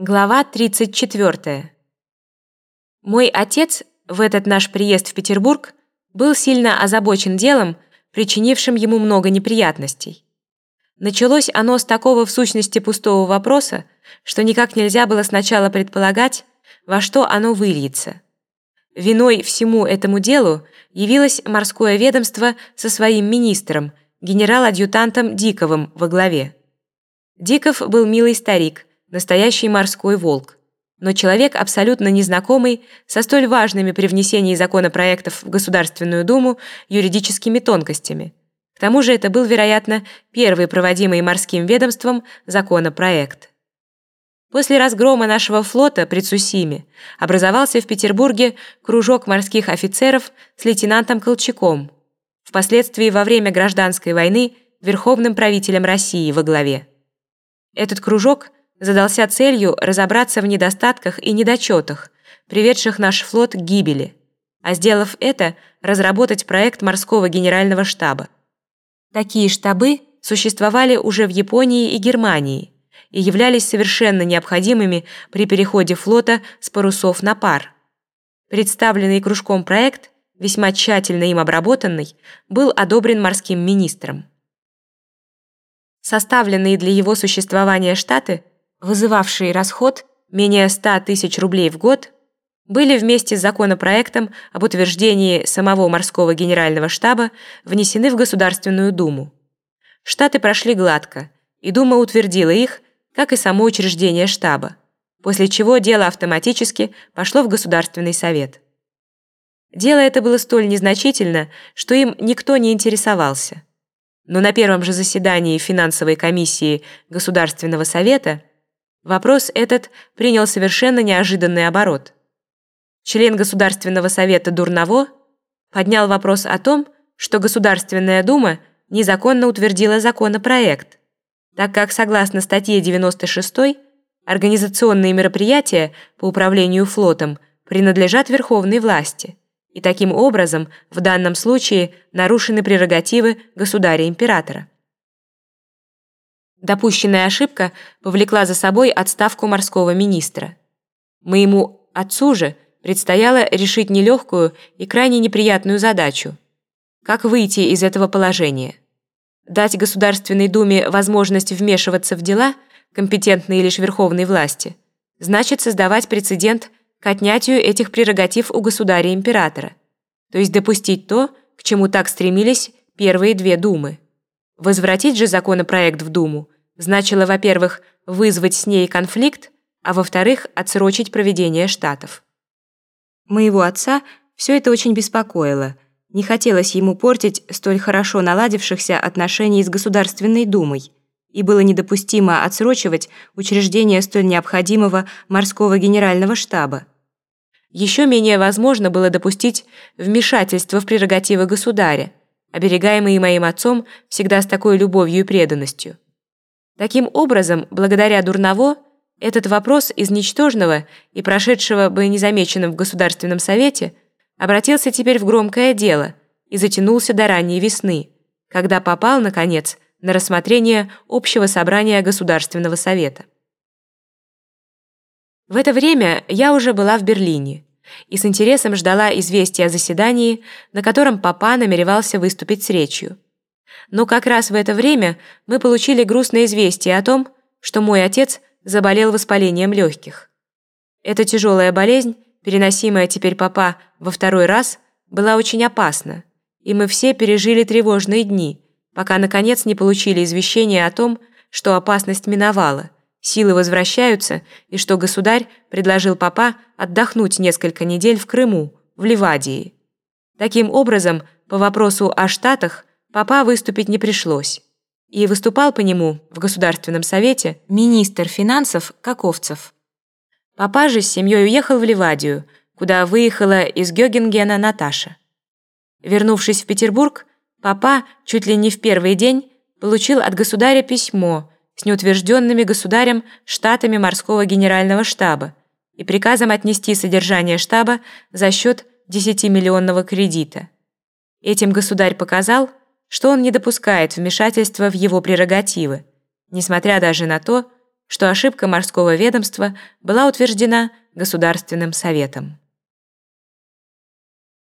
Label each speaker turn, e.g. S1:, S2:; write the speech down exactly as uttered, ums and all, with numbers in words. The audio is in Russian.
S1: Глава тридцать четвёртая. Мой отец в этот наш приезд в Петербург был сильно озабочен делом, причинившим ему много неприятностей. Началось оно с такого в сущности пустого вопроса, что никак нельзя было сначала предполагать, во что оно выльется. Виной всему этому делу явилось морское ведомство со своим министром, генерал-адъютантом Диковым во главе. Диков был милый старик, настоящий морской волк, но человек абсолютно незнакомый со столь важными при внесении законопроектов в Государственную Думу юридическими тонкостями. К тому же это был, вероятно, первый проводимый морским ведомством законопроект. После разгрома нашего флота при Цусиме образовался в Петербурге кружок морских офицеров с лейтенантом Колчаком, впоследствии во время гражданской войны верховным правителем России во главе. Этот кружок задался целью разобраться в недостатках и недочетах, приведших наш флот к гибели, а сделав это, разработать проект морского генерального штаба. Такие штабы существовали уже в Японии и Германии и являлись совершенно необходимыми при переходе флота с парусов на пар. Представленный кружком проект, весьма тщательно им обработанный, был одобрен морским министром. Составленные для его существования штаты, вызывавшие расход менее ста тысяч рублей в год, были вместе с законопроектом об утверждении самого морского генерального штаба внесены в Государственную Думу. Штаты прошли гладко, и Дума утвердила их, как и само учреждение штаба, после чего дело автоматически пошло в Государственный совет. Дело это было столь незначительно, что им никто не интересовался. Но на первом же заседании финансовой комиссии Государственного совета вопрос этот принял совершенно неожиданный оборот. Член Государственного совета Дурново поднял вопрос о том, что Государственная Дума незаконно утвердила законопроект, так как, согласно статье девяносто шестой, организационные мероприятия по управлению флотом принадлежат верховной власти, и таким образом в данном случае нарушены прерогативы государя-императора. Допущенная ошибка повлекла за собой отставку морского министра. Моему отцу же предстояло решить нелегкую и крайне неприятную задачу. Как выйти из этого положения? Дать Государственной Думе возможность вмешиваться в дела, компетентные лишь верховной власти, значит создавать прецедент к отнятию этих прерогатив у государя-императора, то есть допустить то, к чему так стремились первые две думы. Возвратить же законопроект в Думу значило, во-первых, вызвать с ней конфликт, а во-вторых, отсрочить проведение штатов. Моего отца все это очень беспокоило. Не хотелось ему портить столь хорошо наладившихся отношений с Государственной Думой, и было недопустимо отсрочивать учреждение столь необходимого морского генерального штаба. Еще менее возможно было допустить вмешательство в прерогативы государя, оберегаемые моим отцом всегда с такой любовью и преданностью. Таким образом, благодаря Дурново, этот вопрос из ничтожного и прошедшего бы незамеченным в Государственном совете обратился теперь в громкое дело и затянулся до ранней весны, когда попал, наконец, на рассмотрение Общего собрания Государственного совета. В это время я уже была в Берлине и с интересом ждала известия о заседании, на котором папа намеревался выступить с речью. Но как раз в это время мы получили грустное известие о том, что мой отец заболел воспалением легких. Эта тяжелая болезнь, переносимая теперь папа во второй раз, была очень опасна, и мы все пережили тревожные дни, пока, наконец, не получили извещения о том, что опасность миновала, силы возвращаются, и что государь предложил папа отдохнуть несколько недель в Крыму, в Ливадии. Таким образом, по вопросу о штатах папа выступить не пришлось, и выступал по нему в Государственном совете министр финансов Каковцев. Папа же с семьей уехал в Ливадию, куда выехала из Гёгенгена Наташа. Вернувшись в Петербург, папа чуть ли не в первый день получил от государя письмо с неутвержденными государем штатами морского генерального штаба и приказом отнести содержание штаба за счет десятимиллионного кредита. Этим государь показал, что он не допускает вмешательства в его прерогативы, несмотря даже на то, что ошибка морского ведомства была утверждена Государственным советом.